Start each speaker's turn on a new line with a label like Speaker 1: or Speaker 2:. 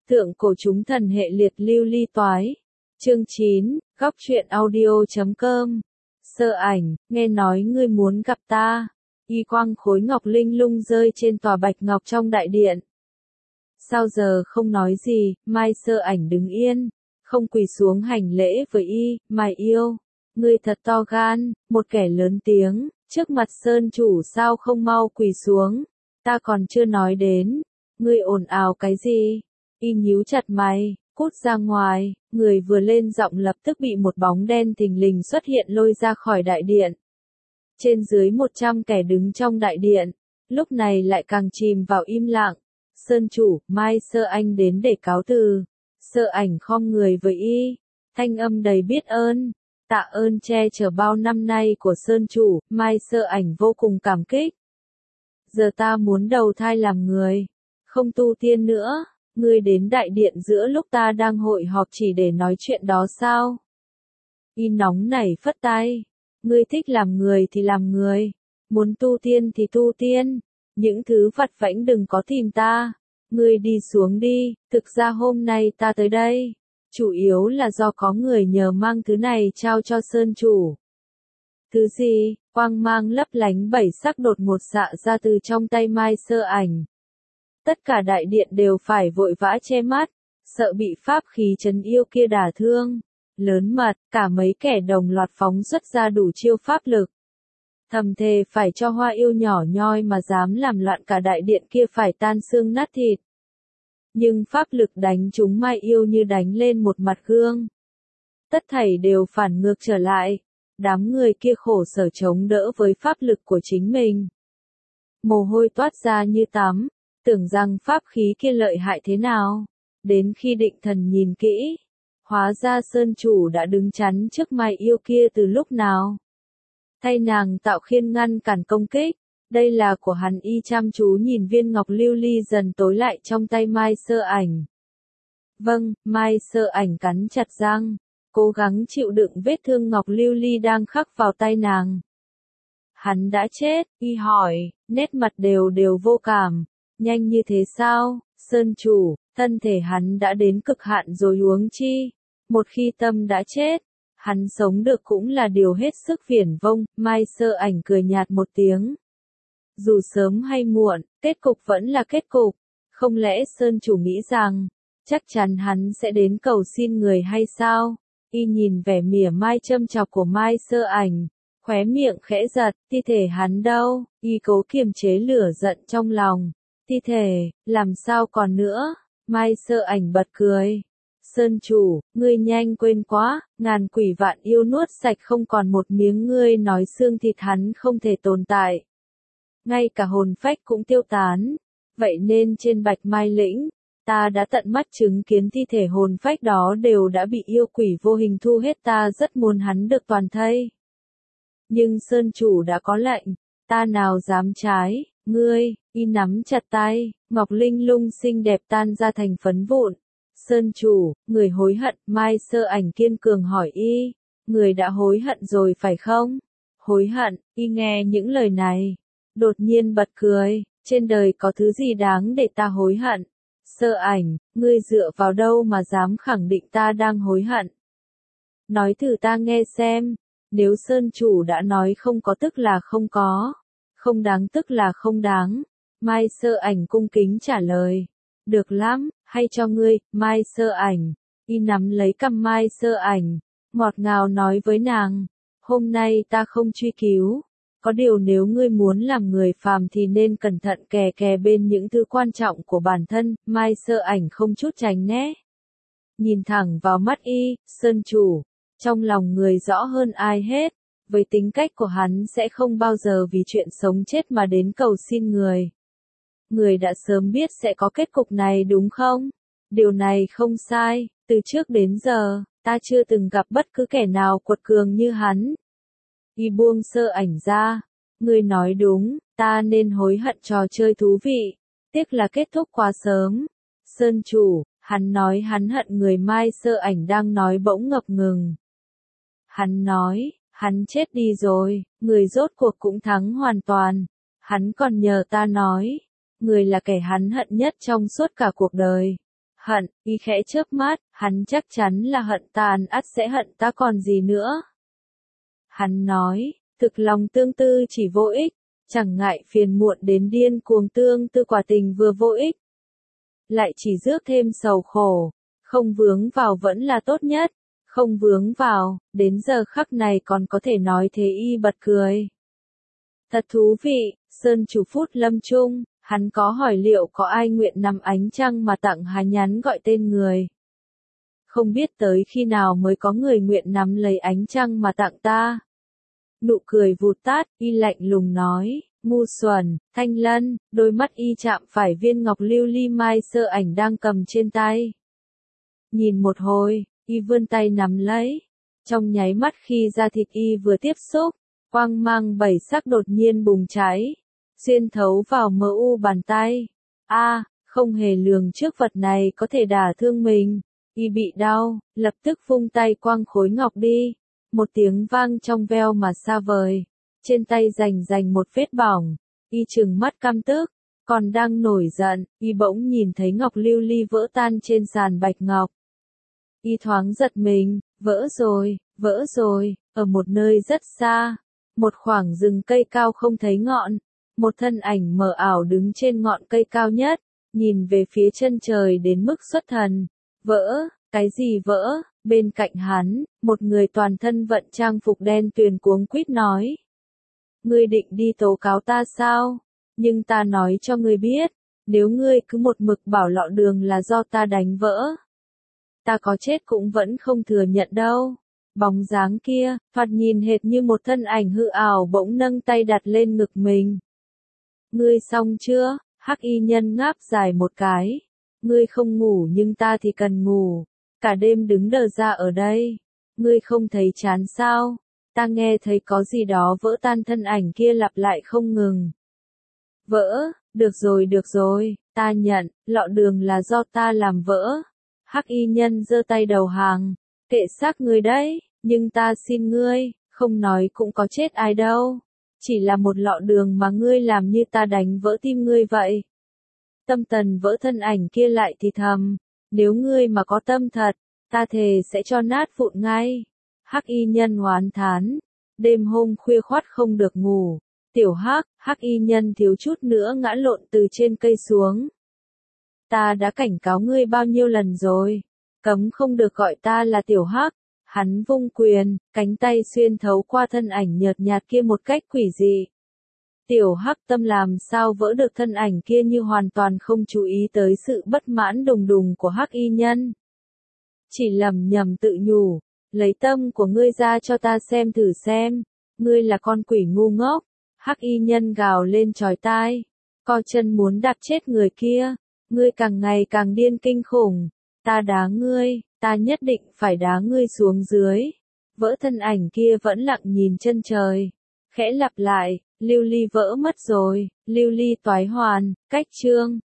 Speaker 1: Thượng cổ chúng thần hệ liệt lưu ly toái. Chương 9, góc truyện audio.com. Sơ ảnh, nghe nói ngươi muốn gặp ta. Y quang khối ngọc linh lung rơi trên tòa bạch ngọc trong đại điện. Sao giờ không nói gì, Mai Sơ ảnh đứng yên, không quỳ xuống hành lễ với y, Mai yêu. Ngươi thật to gan, một kẻ lớn tiếng, trước mặt sơn chủ sao không mau quỳ xuống, ta còn chưa nói đến, ngươi ồn ào cái gì? Y nhíu chặt mày, cút ra ngoài, người vừa lên giọng lập tức bị một bóng đen thình lình xuất hiện lôi ra khỏi đại điện. Trên dưới 100 kẻ đứng trong đại điện, lúc này lại càng chìm vào im lặng. Sơn chủ, Mai Sơ Anh đến để cáo từ. Sơ ảnh khom người với y, thanh âm đầy biết ơn. Tạ ơn che chở bao năm nay của Sơn chủ, Mai Sơ ảnh vô cùng cảm kích. Giờ ta muốn đầu thai làm người, không tu tiên nữa. Ngươi đến đại điện giữa lúc ta đang hội họp chỉ để nói chuyện đó sao? Y nóng nảy phất tay. Ngươi thích làm người thì làm người, muốn tu tiên thì tu tiên, những thứ vặt vãnh đừng có tìm ta. Ngươi đi xuống đi, thực ra hôm nay ta tới đây, chủ yếu là do có người nhờ mang thứ này trao cho Sơn chủ. Thứ gì? Quang mang lấp lánh bảy sắc đột ngột xạ ra từ trong tay Mai Sơ ảnh. Tất cả đại điện đều phải vội vã che mắt, sợ bị pháp khí trấn yêu kia đả thương. Lớn mật, cả mấy kẻ đồng loạt phóng xuất ra đủ chiêu pháp lực. Thầm thề phải cho hoa yêu nhỏ nhoi mà dám làm loạn cả đại điện kia phải tan xương nát thịt. Nhưng pháp lực đánh chúng Mai yêu như đánh lên một mặt gương. Tất thảy đều phản ngược trở lại. Đám người kia khổ sở chống đỡ với pháp lực của chính mình. Mồ hôi toát ra như tắm, tưởng rằng pháp khí kia lợi hại thế nào. Đến khi định thần nhìn kỹ, hóa ra Sơn chủ đã đứng chắn trước Mai yêu kia từ lúc nào. Thay nàng tạo khiên ngăn cản công kích, đây là của hắn. Y chăm chú nhìn viên ngọc lưu ly dần tối lại trong tay Mai Sơ ảnh. Vâng, Mai Sơ ảnh cắn chặt răng, cố gắng chịu đựng vết thương ngọc lưu ly đang khắc vào tay nàng. Hắn đã chết, Y hỏi, nét mặt đều vô cảm. Nhanh như thế sao, Sơn chủ, thân thể hắn đã đến cực hạn rồi huống chi. Một khi tâm đã chết, hắn sống được cũng là điều hết sức viển vông. Mai Sơ ảnh cười nhạt một tiếng. Dù sớm hay muộn, kết cục vẫn là kết cục. Không lẽ Sơn chủ nghĩ rằng, chắc chắn hắn sẽ đến cầu xin người hay sao? Y nhìn vẻ mỉa mai châm chọc của Mai Sơ ảnh, khóe miệng khẽ giật, thi thể hắn đâu? Y cố kiềm chế lửa giận trong lòng. Thi thể, làm sao còn nữa? Mai Sơ ảnh bật cười. Sơn chủ, ngươi nhanh quên quá, ngàn quỷ vạn yêu nuốt sạch không còn một miếng. Ngươi nói xương thịt hắn không thể tồn tại. Ngay cả hồn phách cũng tiêu tán. Vậy nên trên Bạch Mai Lĩnh, ta đã tận mắt chứng kiến thi thể hồn phách đó đều đã bị yêu quỷ vô hình thu hết. Ta rất muốn hắn được toàn thây. Nhưng Sơn chủ đã có lệnh, ta nào dám trái. Ngươi, Y nắm chặt tay, ngọc linh lung xinh đẹp tan ra thành phấn vụn. Sơn chủ, người hối hận? Mai Sơ ảnh kiên cường hỏi Y. Người đã hối hận rồi phải không? Hối hận? Y nghe những lời này, đột nhiên bật cười. Trên đời có thứ gì đáng để ta hối hận? Sơ ảnh, ngươi dựa vào đâu mà dám khẳng định ta đang hối hận? Nói thử ta nghe xem. Nếu Sơn chủ đã nói không có tức là không có, không đáng tức là không đáng. Mai Sơ ảnh cung kính trả lời. Được lắm, hay cho ngươi, Mai Sơ ảnh. Y nắm lấy cằm Mai Sơ ảnh, ngọt ngào nói với nàng. Hôm nay ta không truy cứu. Có điều nếu ngươi muốn làm người phàm thì nên cẩn thận kè bên những thứ quan trọng của bản thân. Mai Sơ ảnh không chút tránh né, nhìn thẳng vào mắt Y. Sơn chủ, trong lòng người rõ hơn ai hết. Với tính cách của hắn sẽ không bao giờ vì chuyện sống chết mà đến cầu xin người. Người đã sớm biết sẽ có kết cục này đúng không? Điều này không sai, từ trước đến giờ, ta chưa từng gặp bất cứ kẻ nào quật cường như hắn. Y buông Sơ ảnh ra. Ngươi nói đúng, ta nên hối hận trò chơi thú vị. Tiếc là kết thúc quá sớm. Sơn chủ, hắn nói hắn hận người. Mai Sơ ảnh đang nói bỗng ngập ngừng. Hắn nói, hắn chết đi rồi, người rốt cuộc cũng thắng hoàn toàn. Hắn còn nhờ ta nói, người là kẻ hắn hận nhất trong suốt cả cuộc đời. Hận, y khẽ chớp mắt, hắn chắc chắn là hận ta, ắt sẽ hận ta còn gì nữa. Hắn nói, thực lòng tương tư chỉ vô ích, chẳng ngại phiền muộn đến điên cuồng tương tư quả tình vừa vô ích. Lại chỉ rước thêm sầu khổ, không vướng vào vẫn là tốt nhất, không vướng vào, đến giờ khắc này còn có thể nói thế y bật cười. Thật thú vị, Sơn chủ phút lâm chung, hắn có hỏi liệu có ai nguyện nằm ánh trăng mà tặng hắn nhắn gọi tên người. Không biết tới khi nào mới có người nguyện nắm lấy ánh trăng mà tặng ta. Nụ cười vụt tát, y lạnh lùng nói, ngu xuẩn, Thanh Lân, đôi mắt y chạm phải viên ngọc lưu ly mai sơ ảnh đang cầm trên tay. Nhìn một hồi, y vươn tay nắm lấy. Trong nháy mắt khi da thịt y vừa tiếp xúc, quang mang bảy sắc đột nhiên bùng cháy, xuyên thấu vào mỡ u bàn tay. Không hề lường trước vật này có thể đả thương mình. Y bị đau, lập tức vung tay quăng khối ngọc đi. Một tiếng vang trong veo mà xa vời. Trên tay rành một vết bỏng. Y trừng mắt căm tức, còn đang nổi giận, y bỗng nhìn thấy ngọc lưu ly vỡ tan trên sàn bạch ngọc. Y thoáng giật mình, vỡ rồi, ở một nơi rất xa. Một khoảng rừng cây cao không thấy ngọn. Một thân ảnh mờ ảo đứng trên ngọn cây cao nhất, nhìn về phía chân trời đến mức xuất thần. Vỡ, cái gì vỡ? Bên cạnh hắn, một người toàn thân vận trang phục đen tuyền cuống quýt nói. Ngươi định đi tố cáo ta sao? Nhưng ta nói cho ngươi biết, nếu ngươi cứ một mực bảo lọ đường là do ta đánh vỡ, ta có chết cũng vẫn không thừa nhận đâu. Bóng dáng kia, thoạt nhìn hệt như một thân ảnh hư ảo bỗng nâng tay đặt lên ngực mình. Ngươi xong chưa? Hắc y nhân ngáp dài một cái. Ngươi không ngủ nhưng ta thì cần ngủ. Cả đêm đứng đờ ra ở đây. Ngươi không thấy chán sao? Ta nghe thấy có gì đó vỡ tan, thân ảnh kia lặp lại không ngừng. Vỡ, được rồi, ta nhận, lọ đường là do ta làm vỡ. Hắc y nhân giơ tay đầu hàng. Kệ xác ngươi đấy, nhưng ta xin ngươi, không nói cũng có chết ai đâu. Chỉ là một lọ đường mà ngươi làm như ta đánh vỡ tim ngươi vậy. Tâm Tần vỡ thân ảnh kia lại thì thầm. Nếu ngươi mà có tâm thật, ta thề sẽ cho nát vụn ngay. Hắc y nhân oán thán. Đêm hôm khuya khoắt không được ngủ. Tiểu Hắc y nhân thiếu chút nữa ngã lộn từ trên cây xuống. Ta đã cảnh cáo ngươi bao nhiêu lần rồi. Cấm không được gọi ta là Tiểu Hắc. Hắn vung quyền, cánh tay xuyên thấu qua thân ảnh nhợt nhạt kia một cách quỷ dị. Tiểu Hắc tâm làm sao vỡ được, thân ảnh kia như hoàn toàn không chú ý tới sự bất mãn đùng đùng của Hắc y nhân. Chỉ lẩm nhẩm tự nhủ, lấy tâm của ngươi ra cho ta xem thử xem, ngươi là con quỷ ngu ngốc. Hắc y nhân gào lên chói tai, co chân muốn đạp chết người kia. Ngươi càng ngày càng điên kinh khủng, ta đá ngươi, ta nhất định phải đá ngươi xuống dưới. Vỡ thân ảnh kia vẫn lặng nhìn chân trời, khẽ lặp lại, lưu ly vỡ mất rồi, lưu ly toái hoàn, cách chương.